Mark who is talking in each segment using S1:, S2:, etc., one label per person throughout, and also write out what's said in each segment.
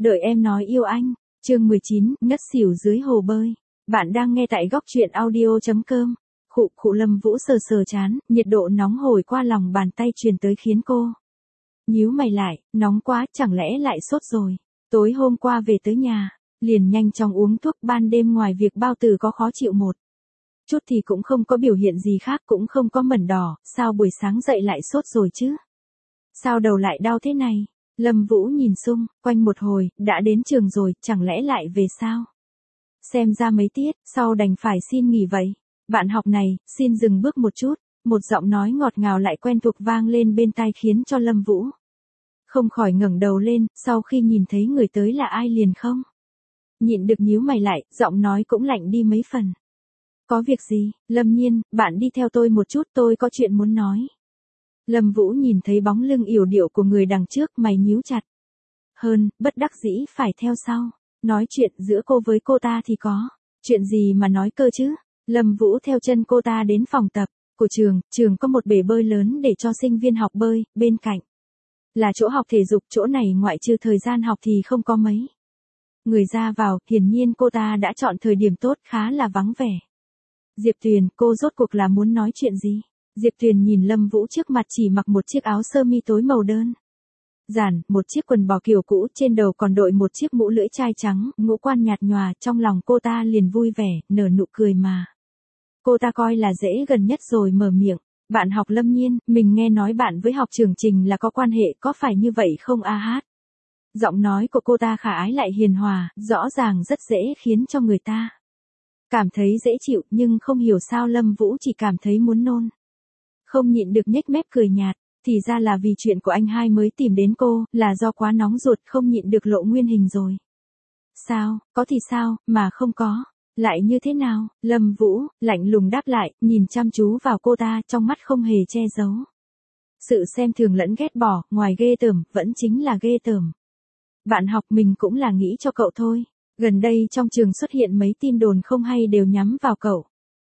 S1: Đợi em nói yêu anh. Chương 19, ngất xỉu dưới hồ bơi. Bạn đang nghe tại góc truyện audio.com. Khụ Lâm Vũ sờ sờ chán, nhiệt độ nóng hổi qua lòng bàn tay truyền tới khiến cô nhíu mày lại, nóng quá, chẳng lẽ lại sốt rồi. Tối hôm qua về tới nhà, liền nhanh chóng uống thuốc, ban đêm ngoài việc bao tử có khó chịu một chút thì cũng không có biểu hiện gì khác, cũng không có mẩn đỏ, sao buổi sáng dậy lại sốt rồi chứ? Sao đầu lại đau thế này? Lâm Vũ nhìn xung quanh một hồi, đã đến trường rồi, chẳng lẽ lại về sao? Xem ra mấy tiết, sau đành phải xin nghỉ vậy. Bạn học này, xin dừng bước một chút, một giọng nói ngọt ngào lại quen thuộc vang lên bên tai khiến cho Lâm Vũ không khỏi ngẩng đầu lên, sau khi nhìn thấy người tới là ai liền không nhịn được nhíu mày lại, giọng nói cũng lạnh đi mấy phần. Có việc gì, Lâm Nhiên, bạn đi theo tôi một chút, tôi có chuyện muốn nói. Lâm Vũ nhìn thấy bóng lưng yểu điệu của người đằng trước, mày nhíu chặt hơn, bất đắc dĩ phải theo sau. Nói chuyện giữa cô với cô ta thì có chuyện gì mà nói cơ chứ? Lâm Vũ theo chân cô ta đến phòng tập của trường có một bể bơi lớn để cho sinh viên học bơi, bên cạnh là chỗ học thể dục, chỗ này ngoại trừ thời gian học thì không có mấy người ra vào, hiển nhiên cô ta đã chọn thời điểm tốt, khá là vắng vẻ. Diệp Tuyền, cô rốt cuộc là muốn nói chuyện gì? Diệp Tuyền nhìn Lâm Vũ trước mặt, chỉ mặc một chiếc áo sơ mi tối màu đơn giản, một chiếc quần bò kiểu cũ, trên đầu còn đội một chiếc mũ lưỡi chai trắng, ngũ quan nhạt nhòa, trong lòng cô ta liền vui vẻ, nở nụ cười mà cô ta coi là dễ gần nhất rồi mở miệng. Bạn học Lâm Nhiên, mình nghe nói bạn với học trưởng Trình là có quan hệ, có phải như vậy không a hát? Giọng nói của cô ta khả ái lại hiền hòa, rõ ràng rất dễ khiến cho người ta cảm thấy dễ chịu, nhưng không hiểu sao Lâm Vũ chỉ cảm thấy muốn nôn. Không nhịn được nhếch mép cười nhạt, thì ra là vì chuyện của anh hai mới tìm đến cô, là do quá nóng ruột không nhịn được lộ nguyên hình rồi. Sao, có thì sao, mà không có, lại như thế nào? Lâm Vũ lạnh lùng đáp lại, nhìn chăm chú vào cô ta, trong mắt không hề che giấu sự xem thường lẫn ghét bỏ, ngoài ghê tởm, vẫn chính là ghê tởm. Bạn học, mình cũng là nghĩ cho cậu thôi. Gần đây trong trường xuất hiện mấy tin đồn không hay đều nhắm vào cậu.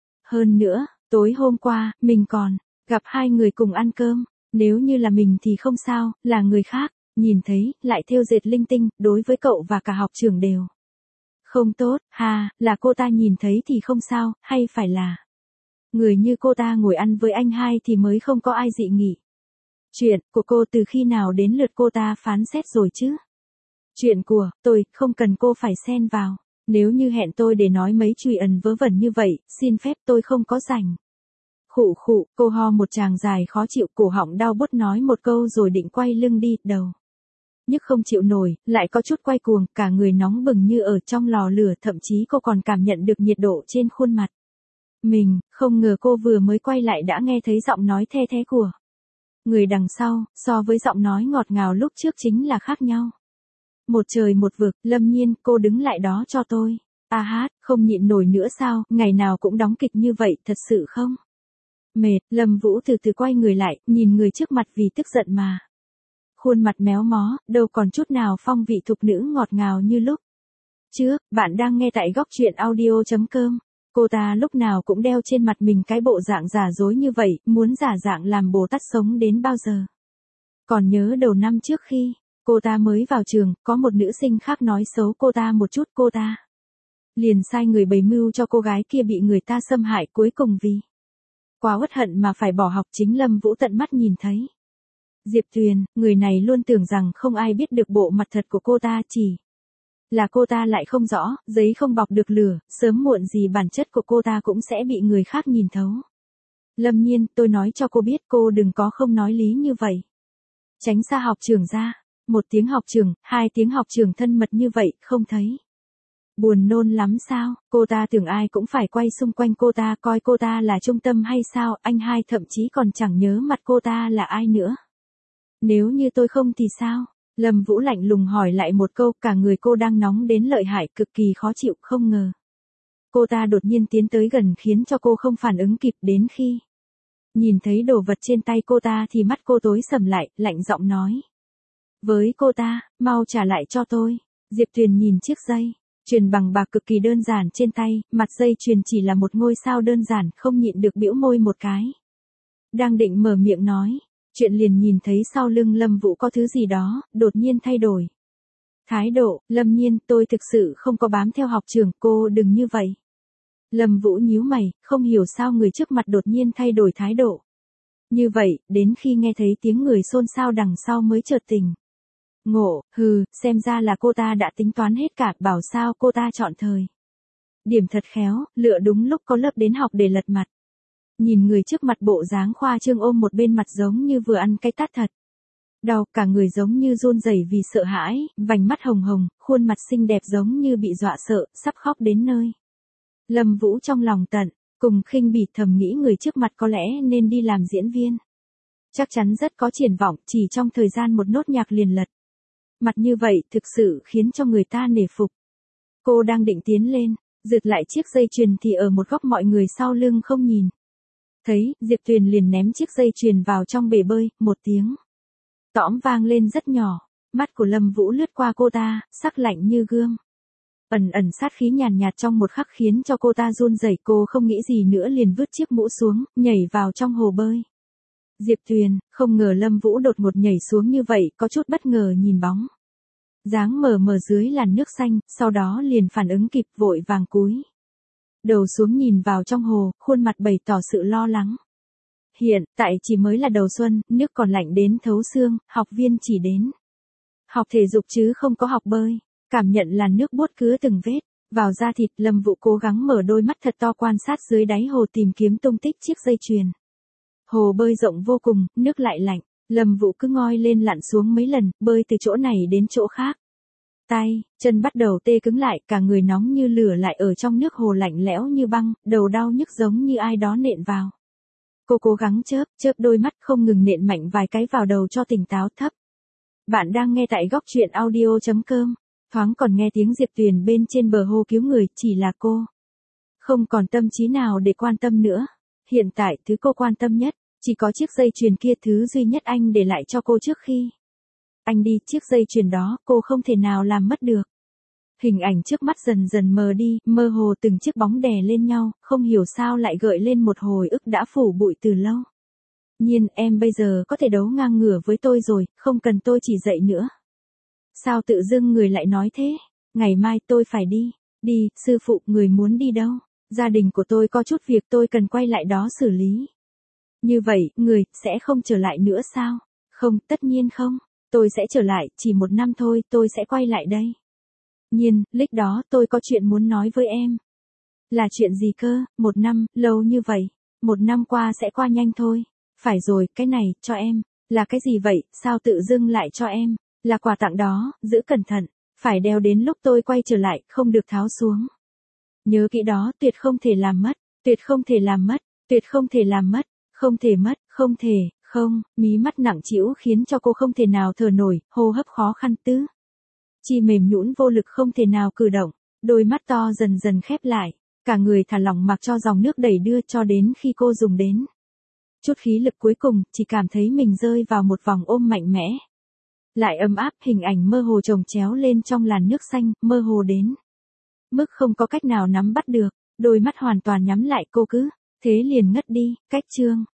S1: Hơn nữa, tối hôm qua, mình còn gặp hai người cùng ăn cơm. Nếu như là mình thì không sao, là người khác nhìn thấy, lại thêu dệt linh tinh, đối với cậu và cả học trưởng đều không tốt. Là cô ta nhìn thấy thì không sao, hay phải là người như cô ta ngồi ăn với anh hai thì mới không có ai dị nghị? Chuyện của cô từ khi nào đến lượt cô ta phán xét rồi chứ? Chuyện của tôi, không cần cô phải xen vào. Nếu như hẹn tôi để nói mấy chùy ẩn vớ vẩn như vậy, xin phép tôi không có rảnh. Khụ, cô ho một tràng dài khó chịu, cổ họng đau bút nói một câu rồi định quay lưng đi, đầu nhức không chịu nổi, lại có chút quay cuồng, cả người nóng bừng như ở trong lò lửa, thậm chí cô còn cảm nhận được nhiệt độ trên khuôn mặt mình. Không ngờ cô vừa mới quay lại đã nghe thấy giọng nói the thé của người đằng sau, so với giọng nói ngọt ngào lúc trước chính là khác nhau. Một trời một vực. Lâm Nhiên, cô đứng lại đó cho tôi. A hát, không nhịn nổi nữa sao, ngày nào cũng đóng kịch như vậy, thật sự không mệt? Lâm Vũ từ từ quay người lại, nhìn người trước mặt vì tức giận mà khuôn mặt méo mó, đâu còn chút nào phong vị thục nữ ngọt ngào như lúc trước. Bạn đang nghe tại góc truyện audio.com. Cô ta lúc nào cũng đeo trên mặt mình cái bộ dạng giả dối như vậy, muốn giả dạng làm Bồ Tát sống đến bao giờ? Còn nhớ đầu năm trước khi cô ta mới vào trường, có một nữ sinh khác nói xấu cô ta một chút, cô ta liền sai người bày mưu cho cô gái kia bị người ta xâm hại, cuối cùng vì quá uất hận mà phải bỏ học. Chính Lâm Vũ tận mắt nhìn thấy. Diệp Tuyền, người này luôn tưởng rằng không ai biết được bộ mặt thật của cô ta, chỉ là cô ta lại không rõ, giấy không bọc được lửa, sớm muộn gì bản chất của cô ta cũng sẽ bị người khác nhìn thấu. Lâm Nhiên, tôi nói cho cô biết, cô đừng có không nói lý như vậy. Tránh xa học trưởng ra. Một tiếng học trưởng, hai tiếng học trưởng thân mật như vậy, không thấy buồn nôn lắm sao? Cô ta tưởng ai cũng phải quay xung quanh cô ta, coi cô ta là trung tâm hay sao? Anh hai thậm chí còn chẳng nhớ mặt cô ta là ai nữa. Nếu như tôi không thì sao? Lâm Vũ lạnh lùng hỏi lại một câu, cả người cô đang nóng đến lợi hại, cực kỳ khó chịu. Không ngờ cô ta đột nhiên tiến tới gần khiến cho cô không phản ứng kịp, đến khi nhìn thấy đồ vật trên tay cô ta thì mắt cô tối sầm lại, lạnh giọng nói với cô ta, mau trả lại cho tôi. Diệp Tuyền nhìn chiếc dây chuyền bằng bạc cực kỳ đơn giản trên tay, mặt dây chuyền chỉ là một ngôi sao đơn giản, không nhịn được bĩu môi một cái. Đang định mở miệng nói chuyện liền nhìn thấy sau lưng Lâm Vũ có thứ gì đó đột nhiên thay đổi. Thái độ, Lâm Nhiên, tôi thực sự không có bám theo học trường, cô đừng như vậy. Lâm Vũ nhíu mày, không hiểu sao người trước mặt đột nhiên thay đổi thái độ. Như vậy, đến khi nghe thấy tiếng người xôn xao đằng sau mới chợt tỉnh. Ngộ, xem ra là cô ta đã tính toán hết cả, bảo sao cô ta chọn thời. Điểm thật khéo, lựa đúng lúc có lớp đến học để lật mặt. Nhìn người trước mặt bộ dáng khoa trương ôm một bên mặt giống như vừa ăn cái tát thật. Đau, cả người giống như run rẩy vì sợ hãi, vành mắt hồng hồng, khuôn mặt xinh đẹp giống như bị dọa sợ, sắp khóc đến nơi. Lâm Vũ trong lòng tận, cùng khinh bỉ thầm nghĩ người trước mặt có lẽ nên đi làm diễn viên. Chắc chắn rất có triển vọng, chỉ trong thời gian một nốt nhạc liền lật. Mặt như vậy thực sự khiến cho người ta nể phục. Cô đang định tiến lên, giật lại chiếc dây chuyền thì ở một góc mọi người sau lưng không nhìn. Thấy, Diệp Tuyền liền ném chiếc dây chuyền vào trong bể bơi, một tiếng. Tõm vang lên rất nhỏ, mắt của Lâm Vũ lướt qua cô ta, sắc lạnh như gương. Ẩn ẩn sát khí nhàn nhạt trong một khắc khiến cho cô ta run rẩy, cô không nghĩ gì nữa liền vứt chiếc mũ xuống, nhảy vào trong hồ bơi. Diệp Tuyền, không ngờ Lâm Vũ đột ngột nhảy xuống như vậy, có chút bất ngờ nhìn bóng. Dáng mờ mờ dưới làn nước xanh, sau đó liền phản ứng kịp vội vàng cúi đầu xuống nhìn vào trong hồ, khuôn mặt bày tỏ sự lo lắng. Hiện tại chỉ mới là đầu xuân, nước còn lạnh đến thấu xương, học viên chỉ đến học thể dục chứ không có học bơi. Cảm nhận là nước buốt cứa từng vết vào da thịt, Lâm Vũ cố gắng mở đôi mắt thật to quan sát dưới đáy hồ tìm kiếm tung tích chiếc dây chuyền. Hồ bơi rộng vô cùng, nước lại lạnh, Lâm Vũ cứ ngoi lên lặn xuống mấy lần, bơi từ chỗ này đến chỗ khác. Tay, chân bắt đầu tê cứng lại, cả người nóng như lửa lại ở trong nước hồ lạnh lẽo như băng, đầu đau nhức giống như ai đó nện vào. Cô cố gắng chớp đôi mắt không ngừng nện mạnh vài cái vào đầu cho tỉnh táo thấp. Bạn đang nghe tại góc truyện audio.com. Thoáng còn nghe tiếng Diệp Tuyền bên trên bờ hồ cứu người, chỉ là cô không còn tâm trí nào để quan tâm nữa. Hiện tại thứ cô quan tâm nhất, chỉ có chiếc dây chuyền kia, thứ duy nhất anh để lại cho cô trước khi anh đi, chiếc dây chuyền đó cô không thể nào làm mất được. Hình ảnh trước mắt dần dần mờ đi, mơ hồ từng chiếc bóng đè lên nhau, không hiểu sao lại gợi lên một hồi ức đã phủ bụi từ lâu. Nhiên, em bây giờ có thể đấu ngang ngửa với tôi rồi, không cần tôi chỉ dạy nữa. Sao tự dưng người lại nói thế? Ngày mai tôi phải đi. Đi, sư phụ, người muốn đi đâu? Gia đình của tôi có chút việc tôi cần quay lại đó xử lý. Như vậy, người sẽ không trở lại nữa sao? Không, tất nhiên không. Tôi sẽ trở lại, chỉ 1 năm thôi, tôi sẽ quay lại đây. Nhiên, lịch đó tôi có chuyện muốn nói với em. Là chuyện gì cơ? 1 năm, lâu như vậy. 1 năm qua sẽ qua nhanh thôi. Phải rồi, cái này, cho em. Là cái gì vậy, sao tự dưng lại cho em? Là quà tặng đó, giữ cẩn thận. Phải đeo đến lúc tôi quay trở lại, không được tháo xuống. Nhớ kỹ đó, tuyệt không thể làm mất. Tuyệt không thể làm mất. Tuyệt không thể làm mất. Không thể mất, không thể, không. Mí mắt nặng trĩu khiến cho cô không thể nào thở nổi, hô hấp khó khăn tứ. Chi mềm nhũn vô lực không thể nào cử động. Đôi mắt to dần dần khép lại. Cả người thả lỏng mặc cho dòng nước đẩy đưa cho đến khi cô dùng đến chút khí lực cuối cùng, chỉ cảm thấy mình rơi vào một vòng ôm mạnh mẽ. Lại ấm áp, hình ảnh mơ hồ chồng chéo lên trong làn nước xanh, mơ hồ đến mức không có cách nào nắm bắt được, đôi mắt hoàn toàn nhắm lại, cô cứ thế liền ngất đi. Cách chương